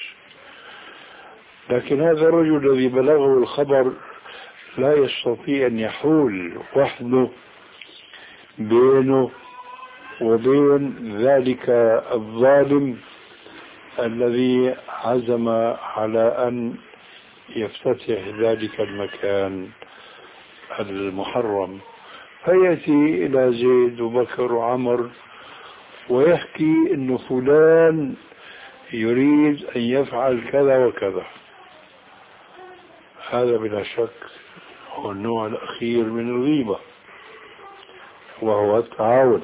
لكن هذا الرجل الذي بلغه الخبر لا يستطيع أن يحول وحده بينه وبين ذلك الظالم الذي عزم على أن يفتتح ذلك المكان المحرم، فيأتي إلى زيد وبكر وعمر ويحكي أن فلان يريد أن يفعل كذا وكذا. هذا بلا شك هو النوع الأخير من الغيبة، وهو التعاون.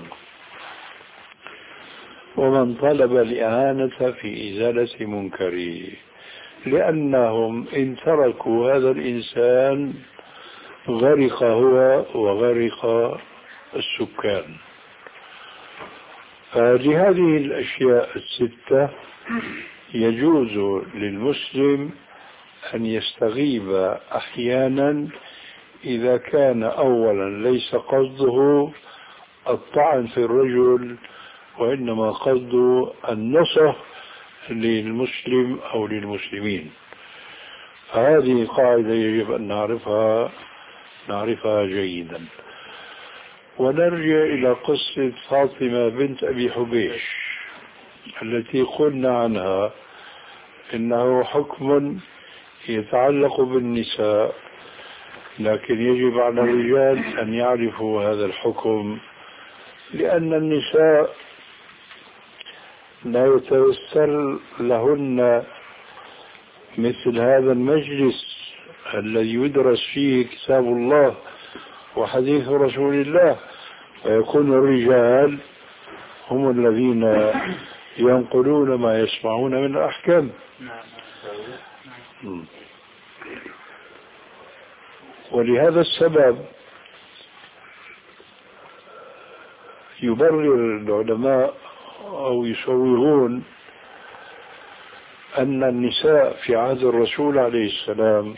ومن طلب الإعانة في إزالة منكره، لأنهم إن تركوا هذا الإنسان غرق هو وغرق السكان. فلهذه الأشياء الستة يجوز للمسلم أن يستغيب أحيانا إذا كان أولا ليس قصده الطعن في الرجل، وإنما قصده النصح للمسلم أو للمسلمين. هذه قاعدة يجب أن نعرفها نعرفها جيدا. ونرجع إلى قصة فاطمة بنت أبي حبيش التي قلنا عنها إنه حكم يتعلق بالنساء، لكن يجب على الرجال أن يعرفوا هذا الحكم، لأن النساء لا يتيسر لهن مثل هذا المجلس الذي يدرس فيه كتاب الله وحديث رسول الله، ويكون الرجال هم الذين ينقلون ما يسمعون من الأحكام. ولهذا السبب يبرر العلماء أو يسوغون أن النساء في عهد الرسول عليه السلام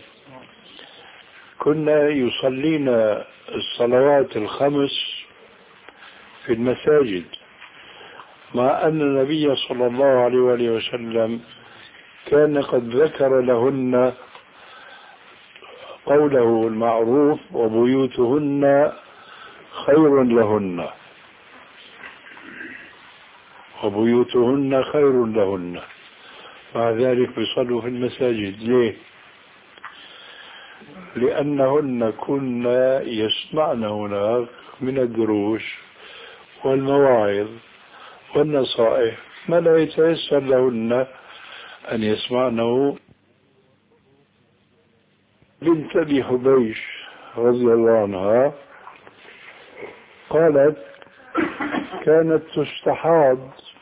كنا يصلين الصلوات الخمس في المساجد، مع أن النبي صلى الله عليه وآله وسلم كان قد ذكر لهن قوله المعروف وبيوتهن خير لهن وبيوتهن خير لهن، مع ذلك بيصلوا في المساجد. ليه؟ لأنهن كنا يسمعن هناك من الدروس والمواعظ والنصائح ما لا يتيسر لهن أن يسمعنه. بنت أبي حبيش رضي الله عنها قالت كانت تستحاض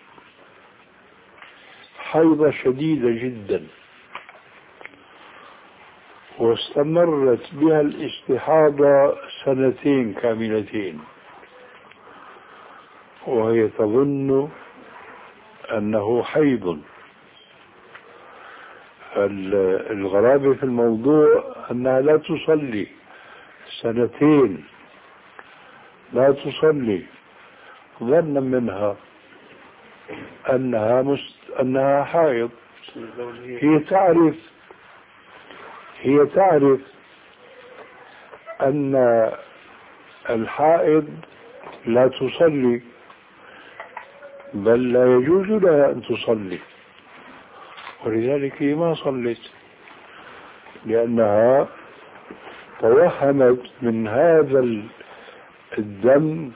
حيضة شديدة جدا، واستمرت بها الاستحاضة سنتين كاملتين، وهي تظن أنه حيض. الغرابة في الموضوع أنها لا تصلي سنتين، لا تصلي، ظنا منها أنها مست... أنها حائض. هي تعرف هي تعرف أن الحائض لا تصلي، بل لا يجوز لها أن تصلي، ولذلك هي ما صلت، لأنها توهمت من هذا الدم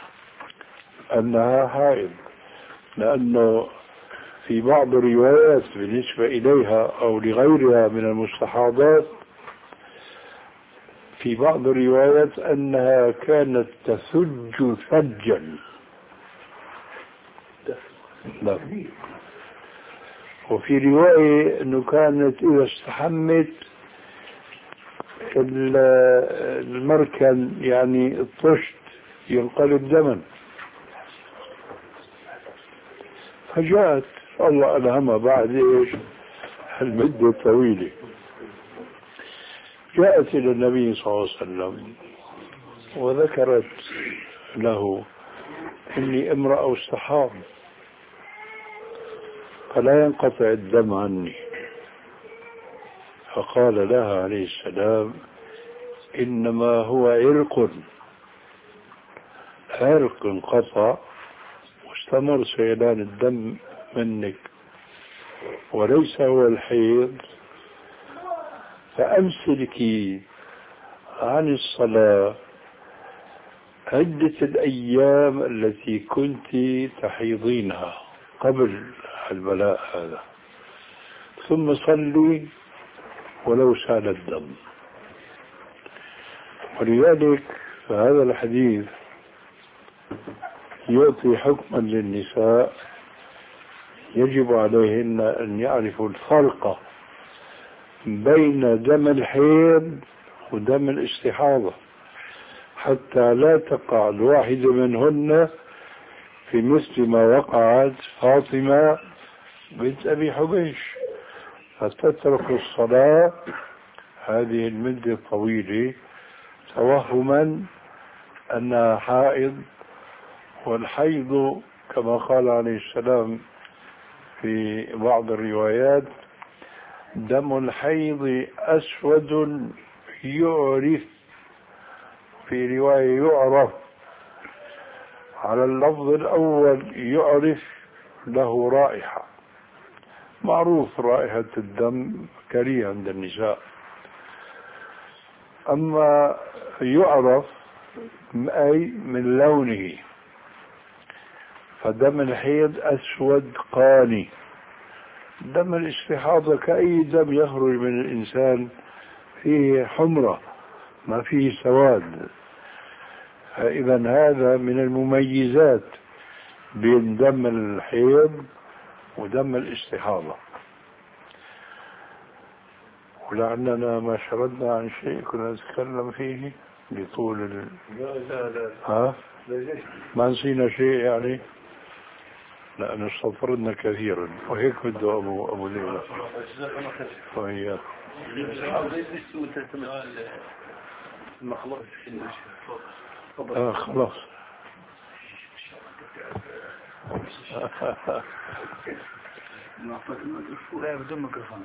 أنها حائض، لأنه في بعض الروايات بالنسبة إليها أو لغيرها من المستحاضات، في بعض الروايات أنها كانت تثج ثجا. لا. وفي رواية أنه كانت إذا استحمت المركن يعني الطشت ينقلب دما. فجاءت الله ألهمها بعد إيش المدة الطويلة، جاءت إلى النبي صلى الله عليه وسلم وذكرت له إني امرأة استحاض فلا ينقطع الدم عني. فقال لها عليه السلام إنما هو عرق، عرق انقطع واستمر سيلان الدم منك، وليس هو الحيض، فأمسكي عن الصلاة عدة الأيام التي كنت تحيضينها قبل البلاء هذا، ثم صلي ولو سال الدم. ولذلك فهذا الحديث يعطي حكما للنساء يجب عليهن أن يعرفوا الفرق بين دم الحيض ودم الاستحاضة، حتى لا تقع الواحدة منهن في مثل ما وقعت فاطمة بنت أبي حبيش، فتترك الصلاة هذه المدة الطويلة توهما أنها حائض. والحيض كما قال عليه السلام في بعض الروايات دم الحيض أسود يعرف، في رواية يعرف، على اللفظ الأول يعرف له رائحة، معروف رائحة الدم كريهة عند النساء. أما يعرف أي من لونه، فدم الحيض أسود قاني. دم الاستحاضة كأي دم يخرج من الإنسان فيه حمرة ما فيه سواد. فإذا هذا من المميزات بين دم الحيض ودم الاستحاضة. ولعلنا ما شردنا عن شيء كنا نتكلم فيه بطول ال... لا لا لا ها؟ ما نسينا شيء يعني؟ لأن استغفرنا كثيرا وهيك بده أبو أبو ليلى وهي آه خلاص. لا بدون ميكروفون.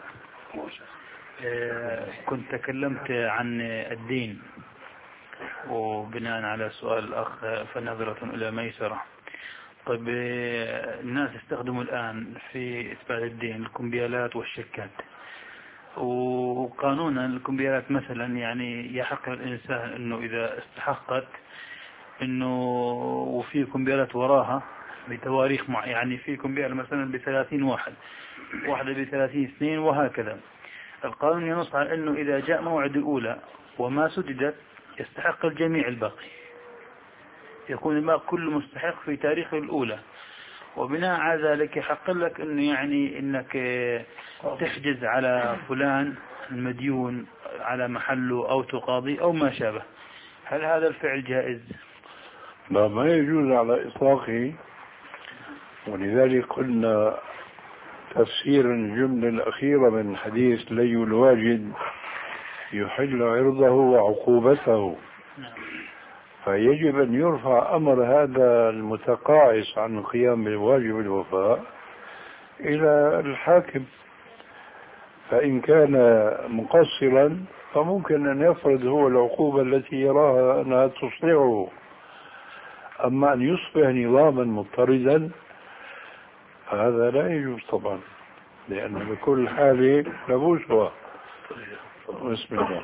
كنت تكلمت عن الدين، وبناء على سؤال الأخ فنظرة إلى ميسرة. طيب الناس يستخدموا الآن في إثبات الدين الكمبيالات والشركات، وقانونا الكمبيالات مثلا يعني يحق الإنسان أنه إذا استحقت أنه وفي كمبيالات وراها بتواريخ مع يعني في كمبيال مثلا بثلاثين واحد، واحدة بثلاثين اثنين، وهكذا. القانون ينص على أنه إذا جاء موعد الأولى وما سددت يستحق الجميع الباقي، يكون الماء كل مستحق في تاريخ الأولى، وبناء على ذلك يحق لك أنه يعني أنك تحجز على فلان المديون على محله أو تقاضي أو ما شابه. هل هذا الفعل جائز؟ لا، ما يجوز على إطلاقه. ولذلك قلنا تفسير الجملة الأخيرة من حديث لي الواجد يحل عرضه وعقوبته، فيجب أن يرفع أمر هذا المتقاعس عن القيام بواجب الوفاء إلى الحاكم، فإن كان مقصرا فممكن أن يفرض هو العقوبة التي يراها أنها تصلحه. أما أن يصبح نظاما مضطردا هذا لا يجوز طبعا، لأن بكل حالة لابوس هو. بسم الله.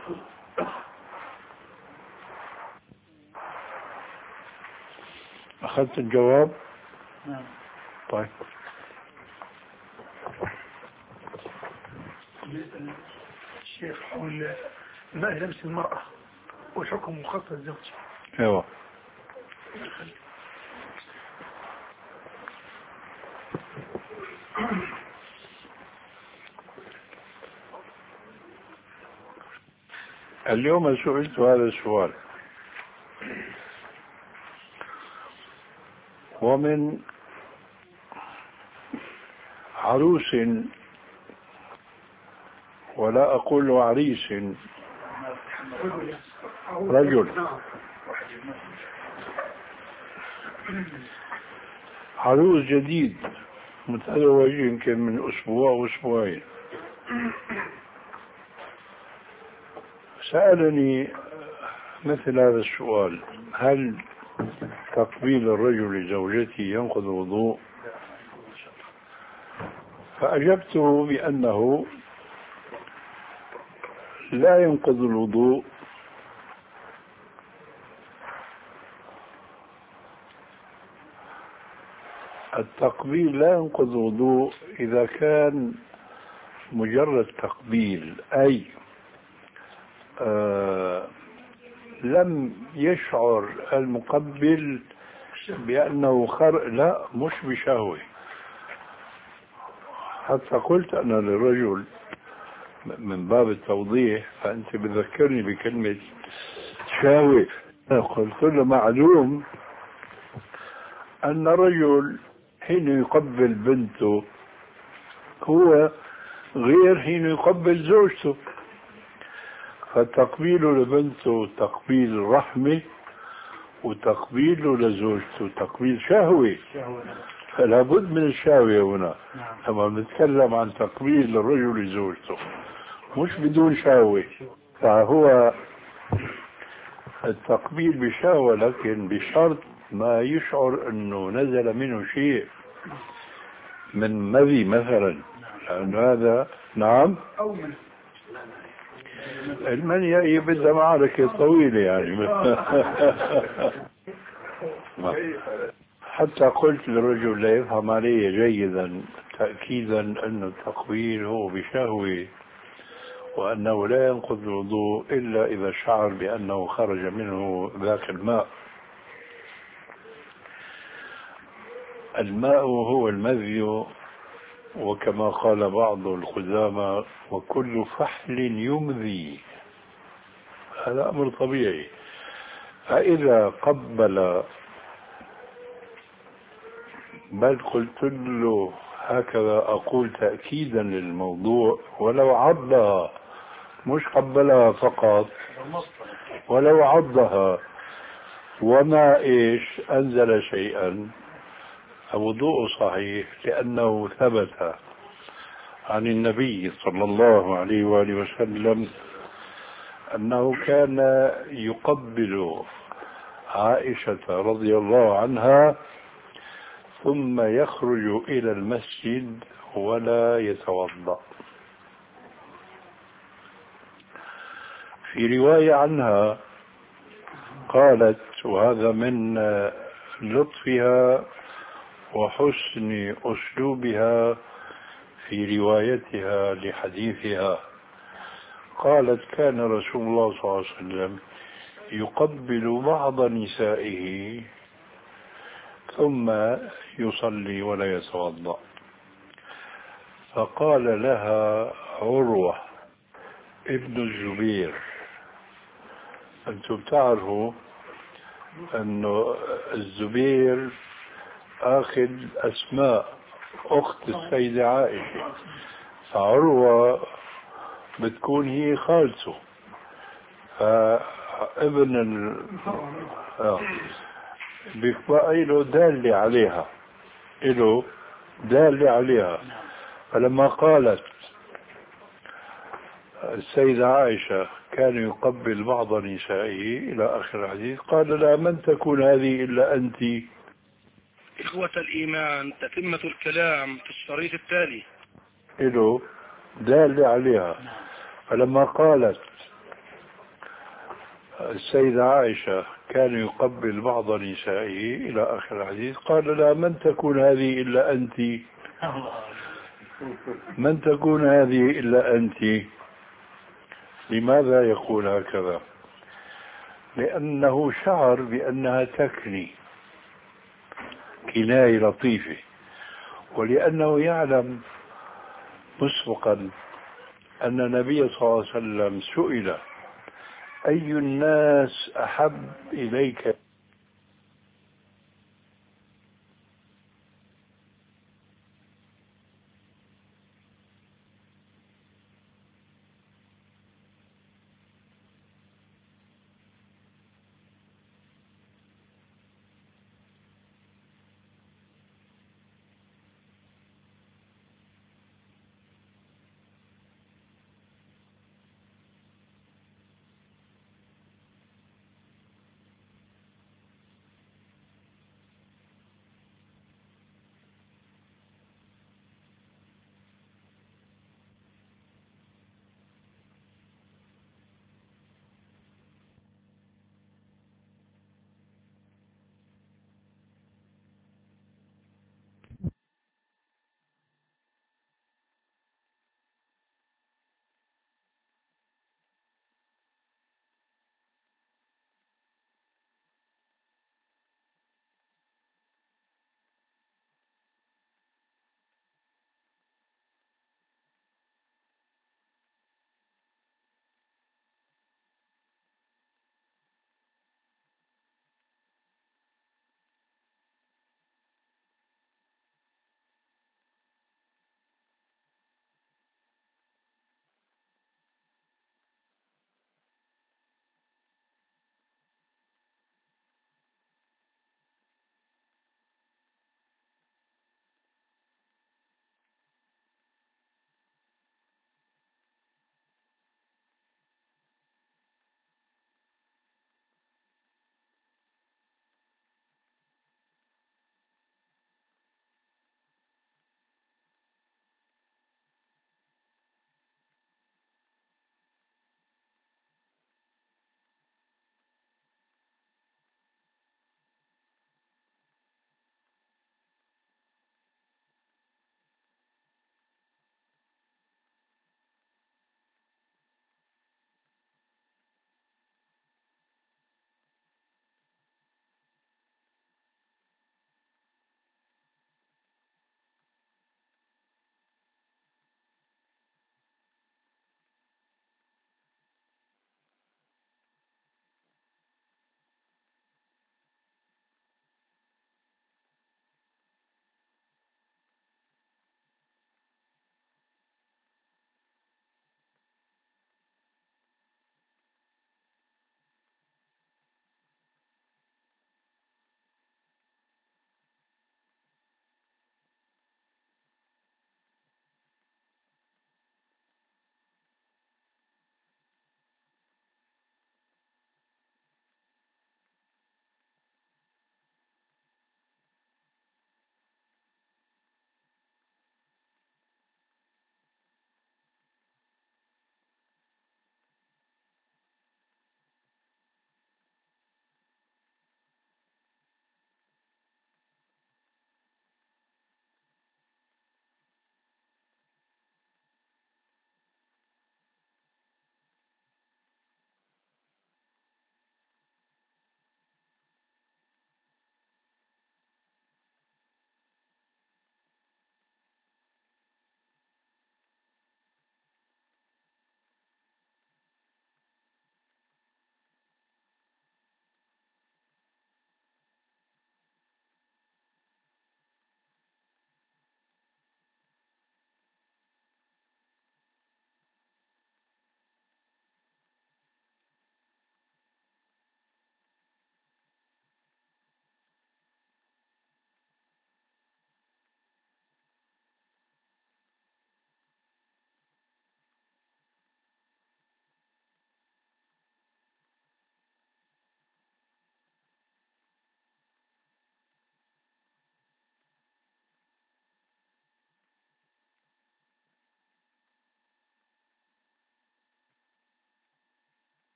أخذت الجواب؟ نعم. طيب. الشيخ حول ماء لمس المرأة وحكم مخصص الزوج. ايوه. اليوم سئلت هذا السؤال، ومن عروس ولا أقول عريس، رجل عروس جديد متزوج يمكن من أسبوع وأسبوعين، سألني مثل هذا السؤال: هل تقبيل الرجل لزوجته ينقض الوضوء؟ فأجبته بأنه لا ينقض الوضوء التقبيل لا ينقض الوضوء إذا كان مجرد تقبيل، أي آه لم يشعر المقبل بأنه خر لا مش بشهوة. حتى قلت أنا للرجل من باب التوضيح، فأنت بذكرني بكلمة شهوة، قلت له معلوم أن الرجل حين يقبل بنته هو غير حين يقبل زوجته، فتقبيله لبنته تقبيل رحمة، وتقبيله لزوجته تقبيل شهوة، فلا بد من الشهوة هنا لما نتكلم عن تقبيل الرجل لزوجته، مش بدون شهوة. فهو التقبيل بشهوة، لكن بشرط ما يشعر انه نزل منه شيء من مذي مثلا، لأن هذا نعم أو من المنيا بدها معركة طويلة يعني. حتى قلت للرجل لا يفهم علي جيدا تأكيدا أن التقبيل هو بشهوة، وأنه لا ينقض الوضوء إلا إذا شعر بأنه خرج منه ذاك الماء. الماء هو المذي، وكما قال بعض القدامى: وكل فحل يمذي، هذا أمر طبيعي. فإذا قبل، بل قلت له هكذا أقول تأكيدا للموضوع، ولو عضها مش قبلها فقط، ولو عضها وما إيش أنزل شيئا الوضوء صحيح، لأنه ثبت عن النبي صلى الله عليه وآله وسلم أنه كان يقبل عائشة رضي الله عنها ثم يخرج إلى المسجد ولا يتوضأ. في رواية عنها قالت، وهذا من لطفها وحسن أسلوبها في روايتها لحديثها، قالت: كان رسول الله صلى الله عليه وسلم يقبل بعض نسائه ثم يصلي ولا يتوضأ. فقال لها عروة ابن الزبير: أنتم بتعرفوا أنه الزبير أخذ أسماء أخت السيدة عائشة، فعروة بتكون هي خالته، فابن ال... آه. بيبقى له دالة عليها، له دالة عليها. فلما قالت السيدة عائشة كان يقبل بعض نسائه إلى آخر الحديث، قال لا من تكون هذه إلا أنت. إخوة الإيمان، تتمة الكلام في الشريط التالي إله دال عليها. فلما قالت السيدة عائشة كان يقبل بعض نسائه إلى آخر الحديث، قال لا من تكون هذه إلا أنت، من تكون هذه إلا أنت. لماذا يقول هكذا؟ لأنه شعر بأنها تكني كناية لطيفة، ولأنه يعلم مسبقا أن النبي صلى الله عليه وسلم سئل أي الناس أحب إليك